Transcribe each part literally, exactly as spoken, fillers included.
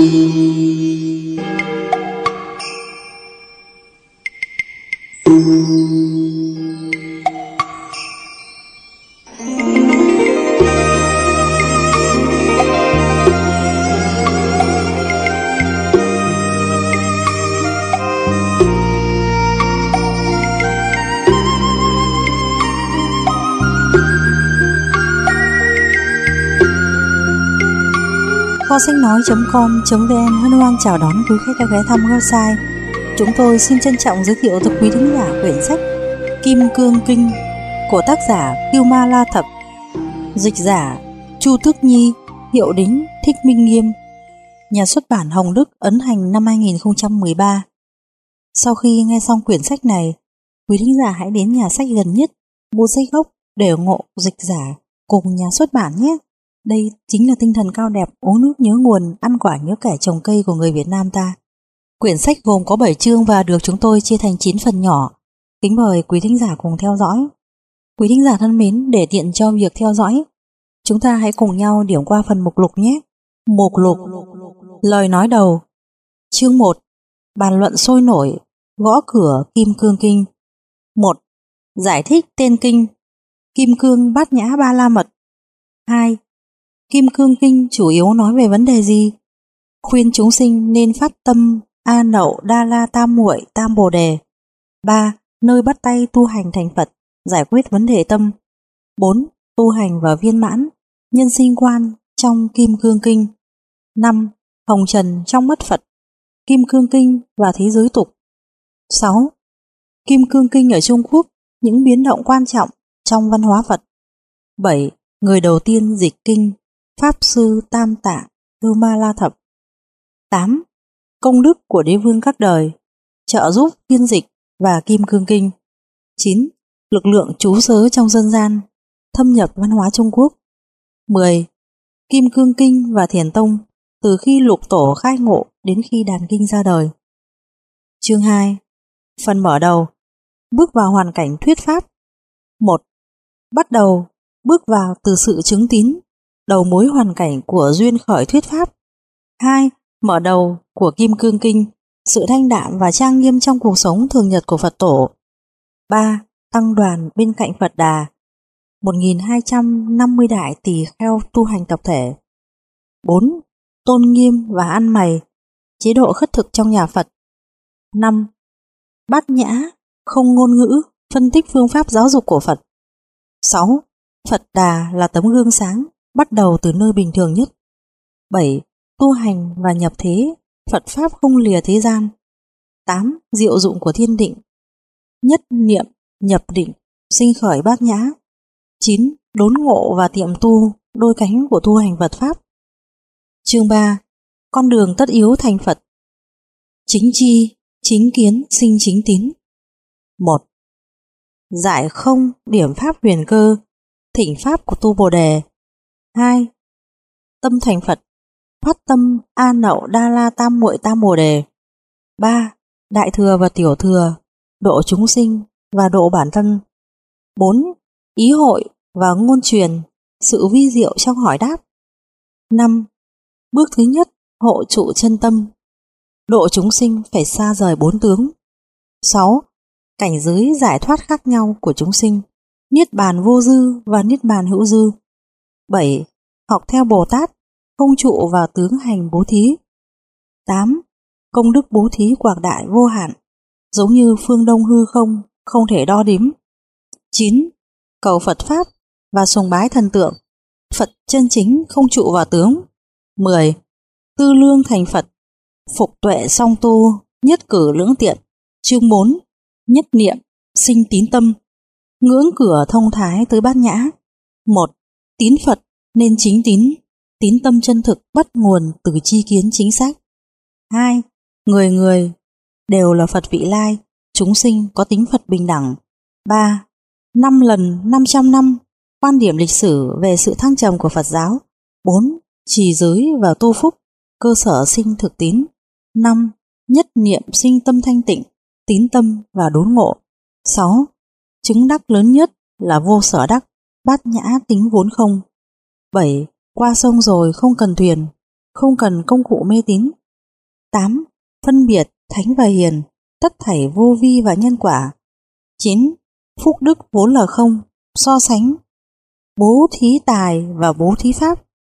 Kho sách nói chấm com chấm vn hân hoan chào đón quý khách đã ghé thăm website. Chúng tôi xin trân trọng giới thiệu tới quý thính giả quyển sách Kim Cương Kinh của tác giả Kiêu Ma La Thập, dịch giả Chu Tước Nhi, hiệu đính Thích Minh Nghiêm, nhà xuất bản Hồng Đức, ấn hành năm hai nghìn không trăm mười ba. Sau khi nghe xong quyển sách này, quý thính giả hãy đến nhà sách gần nhất mua sách gốc để ủng hộ dịch giả cùng nhà xuất bản nhé. Đây chính là tinh thần cao đẹp uống nước nhớ nguồn, ăn quả nhớ kẻ trồng cây của người Việt Nam ta. Quyển sách gồm có bảy chương và được chúng tôi chia thành chín phần nhỏ. Kính mời quý thính giả cùng theo dõi. Quý thính giả thân mến, để tiện cho việc theo dõi, chúng ta hãy cùng nhau điểm qua phần mục lục nhé. Mục lục. Lời nói đầu. Chương một. Bàn luận sôi nổi, gõ cửa Kim Cương Kinh. một. Giải thích tên kinh Kim Cương Bát Nhã Ba La Mật. hai. Kim Cương Kinh chủ yếu nói về vấn đề gì? Khuyên chúng sinh nên phát tâm A Nậu Đa La Tam Muội Tam Bồ Đề. ba. Nơi bắt tay tu hành thành Phật, giải quyết vấn đề tâm. bốn. Tu hành và viên mãn nhân sinh quan trong Kim Cương Kinh. năm. Hồng trần trong mắt Phật, Kim Cương Kinh và thế giới tục. sáu. Kim Cương Kinh ở Trung Quốc, những biến động quan trọng trong văn hóa Phật. bảy. Người đầu tiên dịch kinh, Pháp Sư Tam Tạng Kiêu Ma La Thập. tám. Công đức của đế vương các đời, trợ giúp phiên dịch và Kim Cương Kinh. chín. Lực lượng trú sớ trong dân gian, thâm nhập văn hóa Trung Quốc. mười. Kim Cương Kinh và Thiền Tông, từ khi lục tổ khai ngộ đến khi đàn kinh ra đời. Chương hai. Phần mở đầu. Bước vào hoàn cảnh thuyết pháp. một. Bắt đầu bước vào từ sự chứng tín, đầu mối hoàn cảnh của duyên khởi thuyết pháp. hai. Mở đầu của Kim Cương Kinh, sự thanh đạm và trang nghiêm trong cuộc sống thường nhật của Phật tổ. ba. Tăng đoàn bên cạnh Phật Đà, một nghìn hai trăm năm mươi đại tỳ kheo tu hành tập thể. bốn. Tôn nghiêm và ăn mày, chế độ khất thực trong nhà Phật. năm. Bát nhã, không ngôn ngữ, phân tích phương pháp giáo dục của Phật. sáu. Phật Đà là tấm gương sáng, bắt đầu từ nơi bình thường nhất. bảy. Tu hành và nhập thế, Phật Pháp không lìa thế gian. tám. Diệu dụng của thiên định, nhất niệm, nhập định, sinh khởi bát nhã. chín. Đốn ngộ và tiệm tu, đôi cánh của tu hành Phật Pháp. Chương ba. Con đường tất yếu thành Phật. Chính chi, chính kiến, sinh chính tín. một. Giải không, điểm pháp huyền cơ, thỉnh pháp của tu Bồ Đề. hai. Tâm thành Phật, phát tâm A Nậu Đa La Tam Muội Tam Bồ Đề. ba. Đại thừa và tiểu thừa, độ chúng sinh và độ bản thân. bốn. Ý hội và ngôn truyền, sự vi diệu trong hỏi đáp. năm. Bước thứ nhất, hộ trụ chân tâm, độ chúng sinh phải xa rời bốn tướng. sáu. Cảnh giới giải thoát khác nhau của chúng sinh, niết bàn vô dư và niết bàn hữu dư. bảy. Học theo Bồ Tát, không trụ vào tướng hành bố thí. tám. Công đức bố thí quảng đại vô hạn, giống như phương đông hư không, không thể đo đếm. chín. Cầu Phật Pháp và sùng bái thần tượng, Phật chân chính không trụ vào tướng. mười. Tư lương thành Phật, phục tuệ song tu, nhất cử lưỡng tiện. Chương bốn. Nhất niệm, sinh tín tâm, ngưỡng cửa thông thái tới bát nhã. một. Tín Phật nên chính tín, tín tâm chân thực bắt nguồn từ tri kiến chính xác. hai. Người người đều là Phật vị lai, chúng sinh có tính Phật bình đẳng. ba. Năm lần năm trăm năm, quan điểm lịch sử về sự thăng trầm của Phật giáo. bốn. Trì giới và tu phúc, cơ sở sinh thực tín. năm. Nhất niệm sinh tâm thanh tịnh, tín tâm và đốn ngộ. sáu. Chứng đắc lớn nhất là vô sở đắc, bát nhã tính vốn không. bảy. Qua sông rồi không cần thuyền, không cần công cụ mê tín. tám. Phân biệt thánh và hiền, tất thảy vô vi và nhân quả. chín. Phúc đức vốn là không, so sánh bố thí tài và bố thí pháp.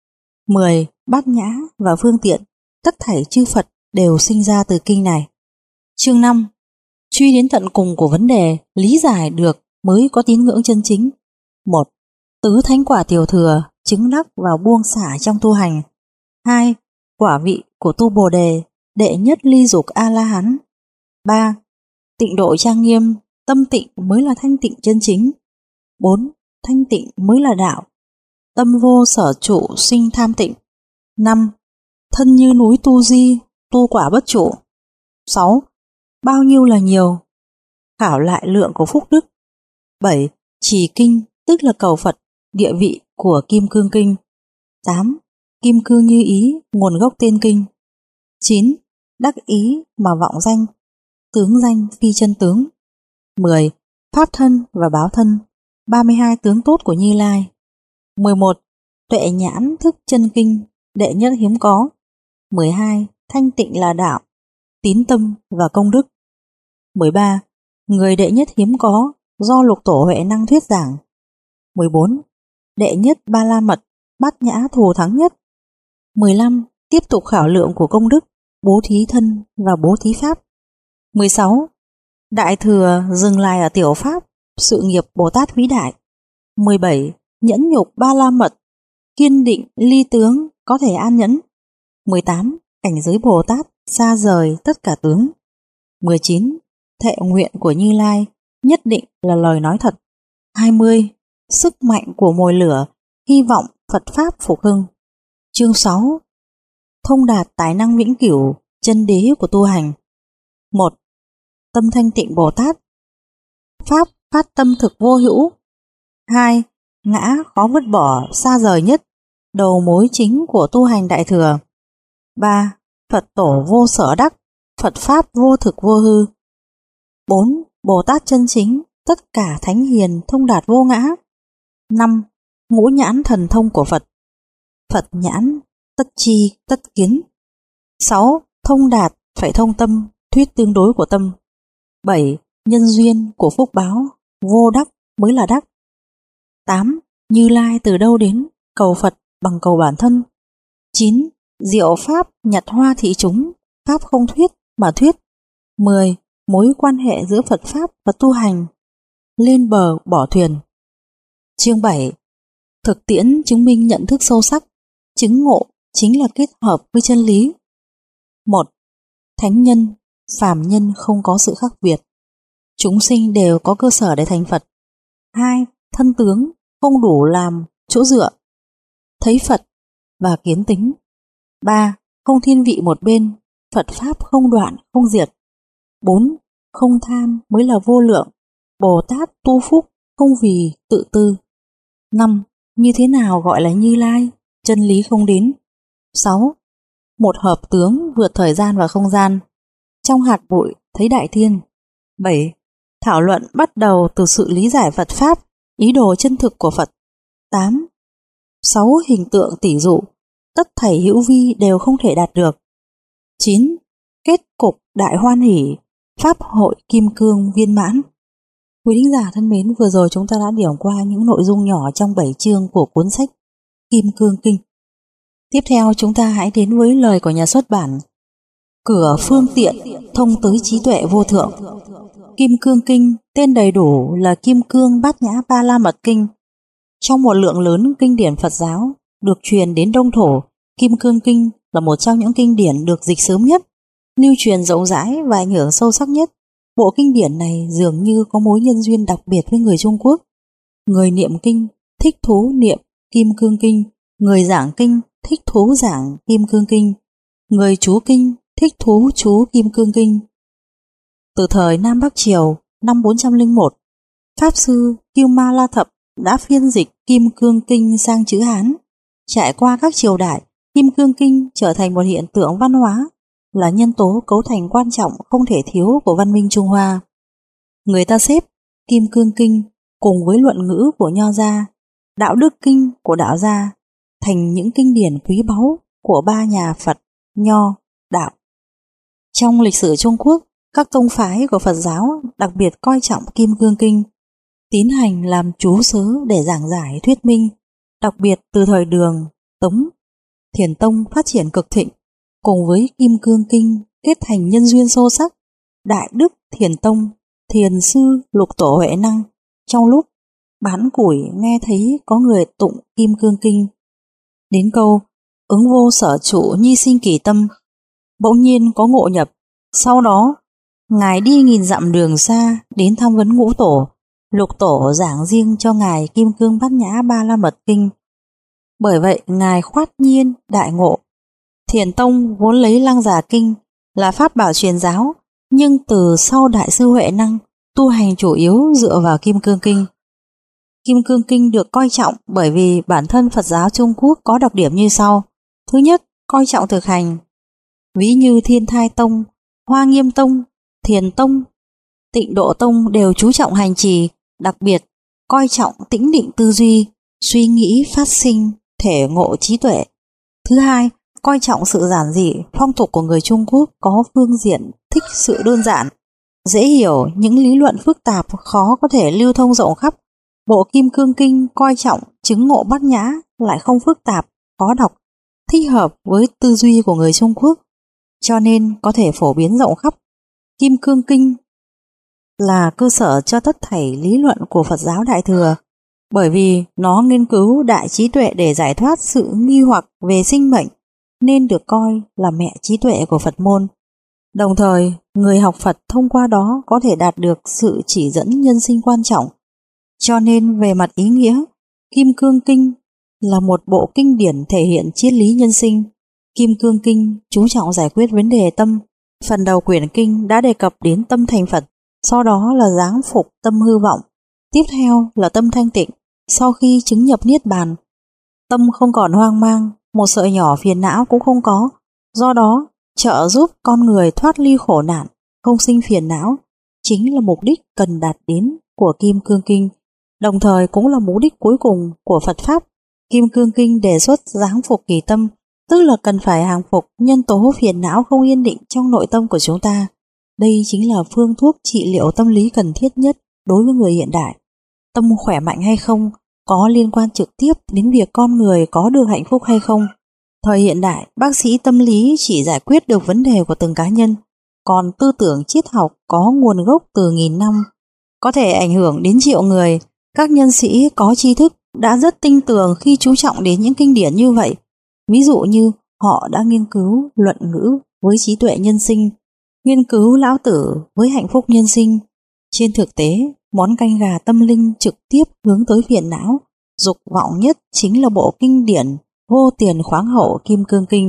mười. Bát nhã và phương tiện, tất thảy chư Phật đều sinh ra từ kinh này. Chương năm. Truy đến tận cùng của vấn đề, lý giải được mới có tín ngưỡng chân chính. một. Tứ thánh quả tiểu thừa, chứng đắc và buông xả trong tu hành. hai. Quả vị của tu Bồ Đề, đệ nhất ly dục A-la-hán. ba. Tịnh độ trang nghiêm, tâm tịnh mới là thanh tịnh chân chính. bốn. Thanh tịnh mới là đạo, tâm vô sở trụ sinh tham tịnh. năm. Thân như núi tu di, tu quả bất trụ. sáu. Bao nhiêu là nhiều, khảo lại lượng của phúc đức. bảy. Trì kinh tức là cầu Phật, địa vị của Kim Cương Kinh. tám. Kim cương như ý, nguồn gốc tên kinh. chín. Đắc ý mà vọng danh, tướng danh phi chân tướng. mười. Pháp thân và báo thân, ba mươi hai tướng tốt của Như Lai. mười một. Tuệ nhãn thức chân kinh, đệ nhất hiếm có. mười hai. Thanh tịnh là đạo, tín tâm và công đức. mười ba. Người đệ nhất hiếm có, do Lục Tổ Huệ Năng thuyết giảng. mười bốn. Đệ nhất ba la mật, bát nhã thù thắng nhất. mười lăm. Tiếp tục khảo lượng của công đức, bố thí thân và bố thí pháp. mười sáu. Đại thừa dừng lại ở tiểu pháp, sự nghiệp Bồ Tát vĩ đại. mười bảy. Nhẫn nhục ba la mật, kiên định ly tướng, có thể an nhẫn. mười tám. Cảnh giới Bồ Tát xa rời tất cả tướng. mười chín. Thệ nguyện của Như Lai nhất định là lời nói thật. hai mươi. Sức mạnh của mồi lửa, hy vọng Phật Pháp phục hưng. Chương sáu. Thông đạt tài năng vĩnh cửu, chân đế của tu hành. một. Tâm thanh tịnh Bồ Tát. Pháp phát tâm thực vô hữu. hai. Ngã khó vứt bỏ, xa rời nhất, đầu mối chính của tu hành đại thừa. ba. Phật tổ vô sở đắc, Phật Pháp vô thực vô hư. bốn. Bồ Tát chân chính, tất cả thánh hiền thông đạt vô ngã. năm. Ngũ nhãn thần thông của Phật. Phật nhãn, tất chi, tất kiến. sáu. Thông đạt, phải thông tâm, thuyết tương đối của tâm. bảy. Nhân duyên của phúc báo, vô đắc mới là đắc. tám. Như Lai từ đâu đến, cầu Phật bằng cầu bản thân. chín. Diệu Pháp nhặt hoa thị chúng, Pháp không thuyết mà thuyết. mười. Mối quan hệ giữa Phật Pháp và tu hành, lên bờ bỏ thuyền. Chương bảy. Thực tiễn chứng minh nhận thức sâu sắc, chứng ngộ chính là kết hợp với chân lý. một. Thánh nhân, phàm nhân không có sự khác biệt, chúng sinh đều có cơ sở để thành Phật. hai. Thân tướng không đủ làm chỗ dựa, thấy Phật và kiến tính. ba. Không thiên vị một bên, Phật Pháp không đoạn không diệt. bốn. Không tham mới là vô lượng, Bồ Tát tu phúc không vì tự tư. năm. Như thế nào gọi là Như Lai, chân lý không đến. sáu. Một hợp tướng vượt thời gian và không gian, trong hạt bụi thấy đại thiên. bảy. Thảo luận bắt đầu từ sự lý giải Phật Pháp, ý đồ chân thực của Phật. tám. sáu. Hình tượng tỷ dụ, tất thảy hữu vi đều không thể đạt được. chín. Kết cục đại hoan hỷ, Pháp hội kim cương viên mãn. Quý thính giả thân mến, vừa rồi chúng ta đã điểm qua những nội dung nhỏ trong bảy chương của cuốn sách Kim Cương Kinh. Tiếp theo chúng ta hãy đến với lời của nhà xuất bản. Cửa phương tiện thông tới trí tuệ vô thượng. Kim Cương Kinh tên đầy đủ là Kim Cương Bát Nhã Ba La Mật Kinh. Trong một lượng lớn kinh điển Phật giáo được truyền đến Đông Thổ, Kim Cương Kinh là một trong những kinh điển được dịch sớm nhất, lưu truyền rộng rãi và ảnh hưởng sâu sắc nhất. Bộ kinh điển này dường như có mối nhân duyên đặc biệt với người Trung Quốc. Người niệm kinh thích thú niệm Kim Cương Kinh, người giảng kinh thích thú giảng Kim Cương Kinh, người chú kinh thích thú chú Kim Cương Kinh. Từ thời Nam Bắc Triều năm bốn trăm lẻ một, Pháp sư Kiêu Ma La Thập đã phiên dịch Kim Cương Kinh sang chữ Hán. Trải qua các triều đại, Kim Cương Kinh trở thành một hiện tượng văn hóa, là nhân tố cấu thành quan trọng không thể thiếu của văn minh Trung Hoa. Người ta xếp Kim Cương Kinh cùng với luận ngữ của Nho gia, Đạo Đức Kinh của Đạo gia thành những kinh điển quý báu của ba nhà Phật, Nho, Đạo. Trong lịch sử Trung Quốc, các tông phái của Phật giáo đặc biệt coi trọng Kim Cương Kinh, tín hành làm chú sớ để giảng giải thuyết minh, đặc biệt từ thời Đường, Tống, Thiền Tông phát triển cực thịnh, cùng với Kim Cương Kinh kết thành nhân duyên sâu sắc. Đại Đức Thiền Tông, Thiền sư Lục Tổ Huệ Năng trong lúc bán củi nghe thấy có người tụng Kim Cương Kinh, đến câu ứng vô sở trụ nhi sinh kỳ tâm, bỗng nhiên có ngộ nhập. Sau đó ngài đi nghìn dặm đường xa đến tham vấn Ngũ Tổ. Lục Tổ giảng riêng cho ngài Kim Cương Bát Nhã Ba La Mật Kinh, bởi vậy ngài khoát nhiên đại ngộ. Thiền Tông vốn lấy Lăng Già Kinh là pháp bảo truyền giáo, nhưng từ sau Đại sư Huệ Năng tu hành chủ yếu dựa vào Kim Cương Kinh. Kim Cương Kinh được coi trọng bởi vì bản thân Phật giáo Trung Quốc có đặc điểm như sau. Thứ nhất, coi trọng thực hành. Ví như Thiên Thai Tông, Hoa Nghiêm Tông, Thiền Tông, Tịnh Độ Tông đều chú trọng hành trì, đặc biệt coi trọng tĩnh định tư duy, suy nghĩ phát sinh, thể ngộ trí tuệ. Thứ hai, coi trọng sự giản dị, phong tục của người Trung Quốc có phương diện thích sự đơn giản, dễ hiểu, những lý luận phức tạp khó có thể lưu thông rộng khắp. Bộ Kim Cương Kinh coi trọng chứng ngộ bát nhã, lại không phức tạp, khó đọc, thích hợp với tư duy của người Trung Quốc, cho nên có thể phổ biến rộng khắp. Kim Cương Kinh là cơ sở cho tất thảy lý luận của Phật giáo Đại Thừa, bởi vì nó nghiên cứu đại trí tuệ để giải thoát sự nghi hoặc về sinh mệnh, nên được coi là mẹ trí tuệ của Phật môn. Đồng thời, người học Phật thông qua đó có thể đạt được sự chỉ dẫn nhân sinh quan trọng. Cho nên về mặt ý nghĩa, Kim Cương Kinh là một bộ kinh điển thể hiện triết lý nhân sinh. Kim Cương Kinh chú trọng giải quyết vấn đề tâm. Phần đầu quyển kinh đã đề cập đến tâm thành Phật, sau đó là giáng phục tâm hư vọng, tiếp theo là tâm thanh tịnh. Sau khi chứng nhập niết bàn, tâm không còn hoang mang, một sợi nhỏ phiền não cũng không có, do đó trợ giúp con người thoát ly khổ nạn, không sinh phiền não, chính là mục đích cần đạt đến của Kim Cương Kinh, đồng thời cũng là mục đích cuối cùng của Phật Pháp. Kim Cương Kinh đề xuất giáng phục kỳ tâm, tức là cần phải hàng phục nhân tố phiền não không yên định trong nội tâm của chúng ta. Đây chính là phương thuốc trị liệu tâm lý cần thiết nhất đối với người hiện đại. Tâm khỏe mạnh hay không có liên quan trực tiếp đến việc con người có được hạnh phúc hay không. Thời hiện đại, bác sĩ tâm lý chỉ giải quyết được vấn đề của từng cá nhân, còn tư tưởng triết học có nguồn gốc từ nghìn năm, có thể ảnh hưởng đến triệu người. Các nhân sĩ có tri thức đã rất tinh tường khi chú trọng đến những kinh điển như vậy. Ví dụ như họ đã nghiên cứu luận ngữ với trí tuệ nhân sinh, nghiên cứu Lão Tử với hạnh phúc nhân sinh. Trên thực tế, món canh gà tâm linh trực tiếp hướng tới phiền não, dục vọng nhất chính là bộ kinh điển vô tiền khoáng hậu Kim Cương Kinh.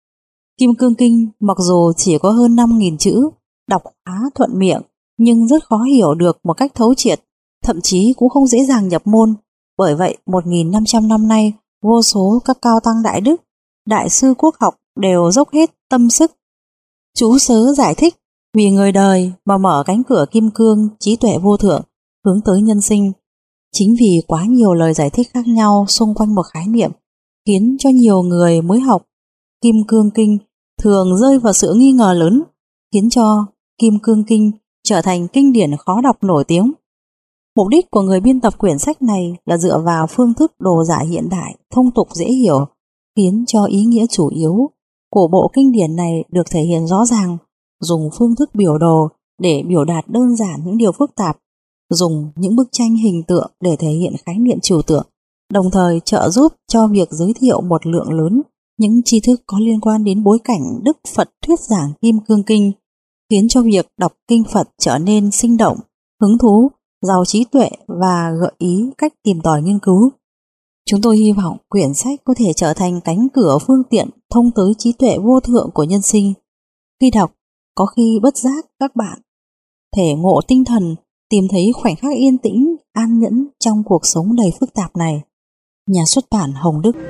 Kim Cương Kinh mặc dù chỉ có hơn năm nghìn chữ, đọc khá thuận miệng, nhưng rất khó hiểu được một cách thấu triệt, thậm chí cũng không dễ dàng nhập môn. Bởi vậy, một nghìn năm trăm năm nay, vô số các cao tăng đại đức, đại sư quốc học đều dốc hết tâm sức chú sớ giải thích vì người đời mà mở cánh cửa kim cương trí tuệ vô thượng hướng tới nhân sinh. Chính vì quá nhiều lời giải thích khác nhau xung quanh một khái niệm, khiến cho nhiều người mới học Kim Cương Kinh thường rơi vào sự nghi ngờ lớn, khiến cho Kim Cương Kinh trở thành kinh điển khó đọc nổi tiếng. Mục đích của người biên tập quyển sách này là dựa vào phương thức đồ giải hiện đại, thông tục dễ hiểu, khiến cho ý nghĩa chủ yếu của bộ kinh điển này được thể hiện rõ ràng, dùng phương thức biểu đồ để biểu đạt đơn giản những điều phức tạp, dùng những bức tranh hình tượng để thể hiện khái niệm trừu tượng, đồng thời trợ giúp cho việc giới thiệu một lượng lớn những tri thức có liên quan đến bối cảnh Đức Phật thuyết giảng Kim Cương Kinh, khiến cho việc đọc kinh Phật trở nên sinh động, hứng thú, giàu trí tuệ và gợi ý cách tìm tòi nghiên cứu. Chúng tôi hy vọng quyển sách có thể trở thành cánh cửa phương tiện thông tới trí tuệ vô thượng của nhân sinh. Khi đọc, có khi bất giác các bạn thể ngộ tinh thần, tìm thấy khoảnh khắc yên tĩnh, an nhẫn trong cuộc sống đầy phức tạp này. Nhà xuất bản Hồng Đức.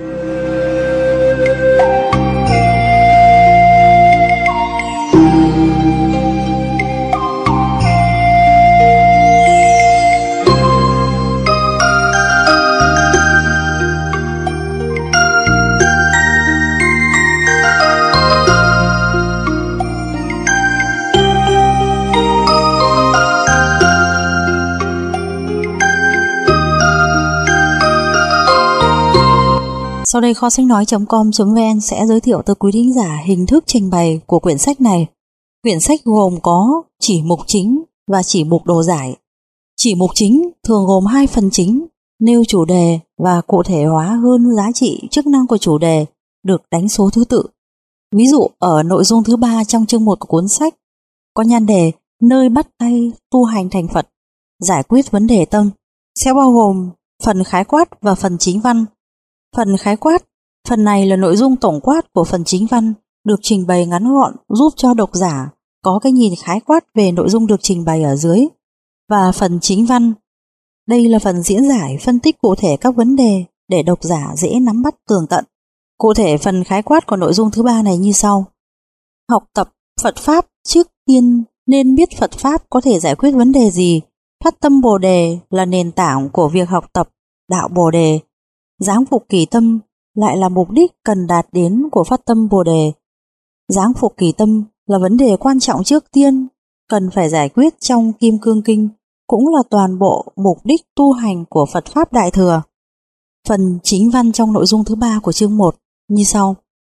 Sau đây kho sách nói.com.vn sẽ giới thiệu tới quý thính giả hình thức trình bày của quyển sách này. Quyển sách gồm có chỉ mục chính và chỉ mục đồ giải. Chỉ mục chính thường gồm hai phần chính, nêu chủ đề và cụ thể hóa hơn giá trị chức năng của chủ đề được đánh số thứ tự. Ví dụ ở nội dung thứ ba trong chương một của cuốn sách có nhan đề nơi bắt tay tu hành thành Phật, giải quyết vấn đề tâm, sẽ bao gồm phần khái quát và phần chính văn. Phần khái quát, phần này là nội dung tổng quát của phần chính văn, được trình bày ngắn gọn giúp cho độc giả có cái nhìn khái quát về nội dung được trình bày ở dưới. Và phần chính văn, đây là phần diễn giải phân tích cụ thể các vấn đề để độc giả dễ nắm bắt tường tận. Cụ thể phần khái quát của nội dung thứ ba này như sau. Học tập Phật Pháp trước tiên nên biết Phật Pháp có thể giải quyết vấn đề gì. Phát tâm Bồ Đề là nền tảng của việc học tập đạo Bồ Đề. Giáng phục kỳ tâm lại là mục đích cần đạt đến của phát tâm Bồ Đề. Giáng phục kỳ tâm là vấn đề quan trọng trước tiên cần phải giải quyết trong Kim Cương Kinh, cũng là toàn bộ mục đích tu hành của Phật Pháp Đại Thừa. Phần chính văn trong nội dung thứ ba của chương một như sau.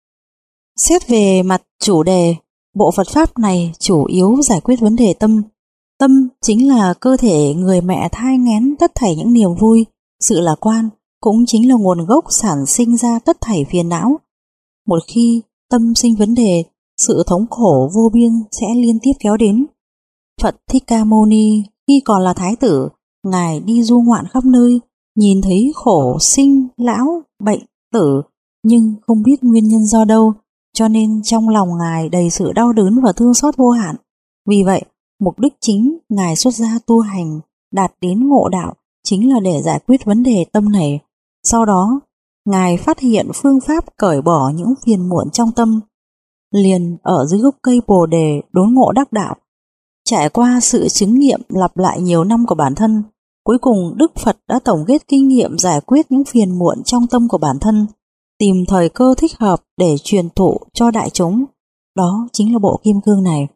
Xét về mặt chủ đề, bộ Phật Pháp này chủ yếu giải quyết vấn đề tâm. Tâm chính là cơ thể người mẹ thai nghén tất thảy những niềm vui, sự lạc quan, cũng chính là nguồn gốc sản sinh ra tất thảy phiền não. Một khi tâm sinh vấn đề, sự thống khổ vô biên sẽ liên tiếp kéo đến. Phật Thích Ca Mâu Ni khi còn là thái tử, Ngài đi du ngoạn khắp nơi, nhìn thấy khổ sinh, lão, bệnh, tử, nhưng không biết nguyên nhân do đâu, cho nên trong lòng Ngài đầy sự đau đớn và thương xót vô hạn. Vì vậy, mục đích chính Ngài xuất gia tu hành, đạt đến ngộ đạo, chính là để giải quyết vấn đề tâm này. Sau đó, Ngài phát hiện phương pháp cởi bỏ những phiền muộn trong tâm. Liền ở dưới gốc cây Bồ Đề đốn ngộ đắc đạo. Trải qua sự chứng nghiệm lặp lại nhiều năm của bản thân, cuối cùng Đức Phật đã tổng kết kinh nghiệm giải quyết những phiền muộn trong tâm của bản thân, tìm thời cơ thích hợp để truyền thụ cho đại chúng. Đó chính là bộ Kim Cương này.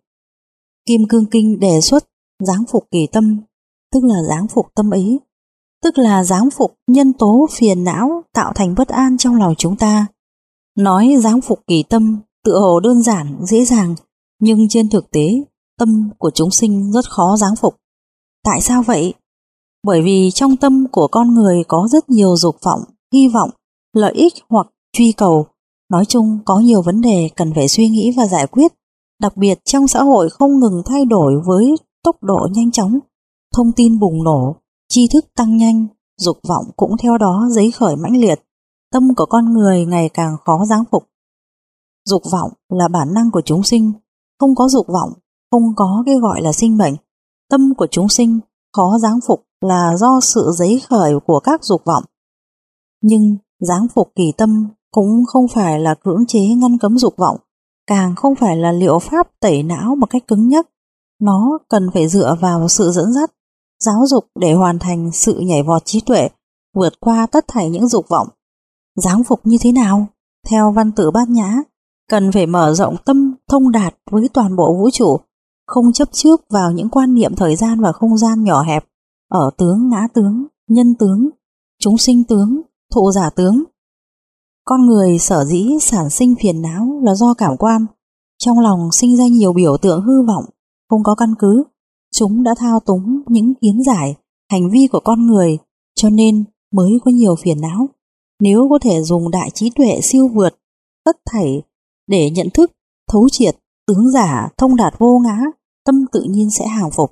Kim Cương Kinh đề xuất giáng phục kỳ tâm, tức là giáng phục tâm ý, tức là giáng phục nhân tố phiền não tạo thành bất an trong lòng chúng ta. Nói giáng phục kỳ tâm tựa hồ đơn giản, dễ dàng, nhưng trên thực tế, tâm của chúng sinh rất khó giáng phục. Tại sao vậy? Bởi vì trong tâm của con người có rất nhiều dục vọng, hy vọng, lợi ích hoặc truy cầu. Nói chung có nhiều vấn đề cần phải suy nghĩ và giải quyết, đặc biệt trong xã hội không ngừng thay đổi với tốc độ nhanh chóng, thông tin bùng nổ, tri thức tăng nhanh, dục vọng cũng theo đó dấy khởi mãnh liệt. Tâm của con người ngày càng khó giáng phục. Dục vọng là bản năng của chúng sinh, không có dục vọng, không có cái gọi là sinh mệnh. Tâm của chúng sinh khó giáng phục là do sự dấy khởi của các dục vọng. Nhưng giáng phục kỳ tâm cũng không phải là cưỡng chế ngăn cấm dục vọng, càng không phải là liệu pháp tẩy não một cách cứng nhắc. Nó cần phải dựa vào sự dẫn dắt, giáo dục để hoàn thành sự nhảy vọt trí tuệ, vượt qua tất thảy những dục vọng. Giáng phục như thế nào? Theo Văn Tự Bát Nhã, cần phải mở rộng tâm thông đạt với toàn bộ vũ trụ, không chấp trước vào những quan niệm thời gian và không gian nhỏ hẹp, ở tướng, ngã tướng, nhân tướng, chúng sinh tướng, thụ giả tướng. Con người sở dĩ sản sinh phiền não là do cảm quan, trong lòng sinh ra nhiều biểu tượng hư vọng, không có căn cứ. Chúng đã thao túng những kiến giải, hành vi của con người, cho nên mới có nhiều phiền não. Nếu có thể dùng đại trí tuệ siêu vượt tất thảy để nhận thức, thấu triệt, tướng giả, thông đạt vô ngã, tâm tự nhiên sẽ hàng phục.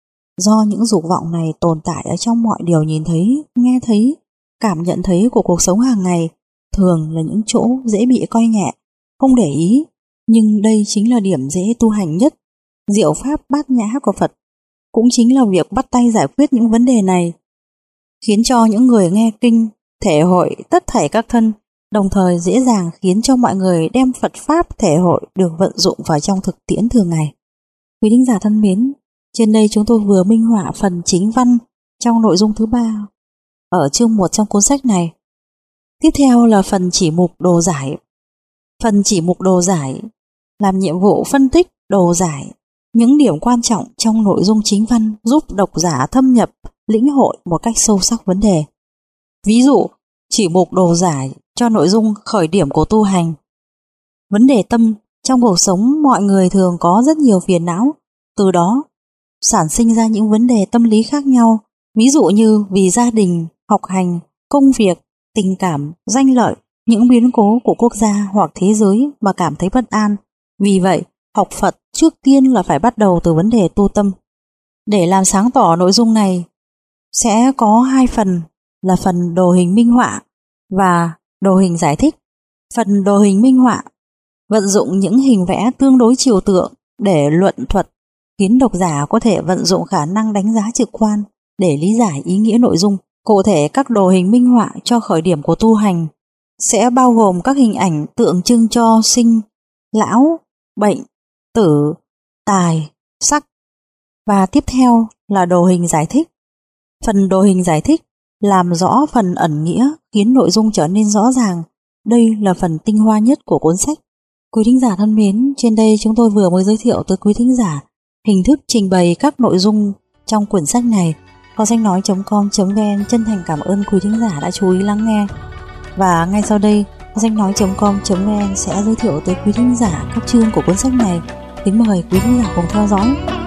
Do những dục vọng này tồn tại ở trong mọi điều nhìn thấy, nghe thấy, cảm nhận thấy của cuộc sống hàng ngày, thường là những chỗ dễ bị coi nhẹ, không để ý, nhưng đây chính là điểm dễ tu hành nhất. Diệu pháp bát nhã của Phật cũng chính là việc bắt tay giải quyết những vấn đề này, khiến cho những người nghe kinh thể hội tất thảy các thân, đồng thời dễ dàng khiến cho mọi người đem Phật Pháp thể hội được vận dụng vào trong thực tiễn thường ngày. Quý thính giả thân mến, trên đây chúng tôi vừa minh họa phần chính văn trong nội dung thứ ba ở chương một trong cuốn sách này. Tiếp theo là phần chỉ mục đồ giải. Phần chỉ mục đồ giải làm nhiệm vụ phân tích, đồ giải những điểm quan trọng trong nội dung chính văn, giúp độc giả thâm nhập, lĩnh hội một cách sâu sắc vấn đề. Ví dụ, chỉ mục đồ giải cho nội dung khởi điểm của tu hành. Vấn đề tâm. Trong cuộc sống mọi người thường có rất nhiều phiền não, từ đó sản sinh ra những vấn đề tâm lý khác nhau, ví dụ như vì gia đình, học hành, công việc, tình cảm, danh lợi, những biến cố của quốc gia hoặc thế giới mà cảm thấy bất an. Vì vậy, học Phật trước tiên là phải bắt đầu từ vấn đề tu tâm. Để làm sáng tỏ nội dung này, sẽ có hai phần là phần đồ hình minh họa và đồ hình giải thích. Phần đồ hình minh họa vận dụng những hình vẽ tương đối trừu tượng để luận thuật, khiến độc giả có thể vận dụng khả năng đánh giá trực quan để lý giải ý nghĩa nội dung. Cụ thể, các đồ hình minh họa cho khởi điểm của tu hành sẽ bao gồm các hình ảnh tượng trưng cho sinh, lão, bệnh, tử, tài, sắc. Và tiếp theo là đồ hình giải thích. Phần đồ hình giải thích làm rõ phần ẩn nghĩa, khiến nội dung trở nên rõ ràng. Đây là phần tinh hoa nhất của cuốn sách. Quý thính giả thân mến, trên đây chúng tôi vừa mới giới thiệu tới quý thính giả hình thức trình bày các nội dung trong quyển sách này. Kho sách nói chấm com chấm vn chân thành cảm ơn quý thính giả đã chú ý lắng nghe. Và ngay sau đây, kho sách nói chấm com chấm vn sẽ giới thiệu tới quý thính giả các chương của cuốn sách này. Kính mời quý thính giả cùng theo dõi.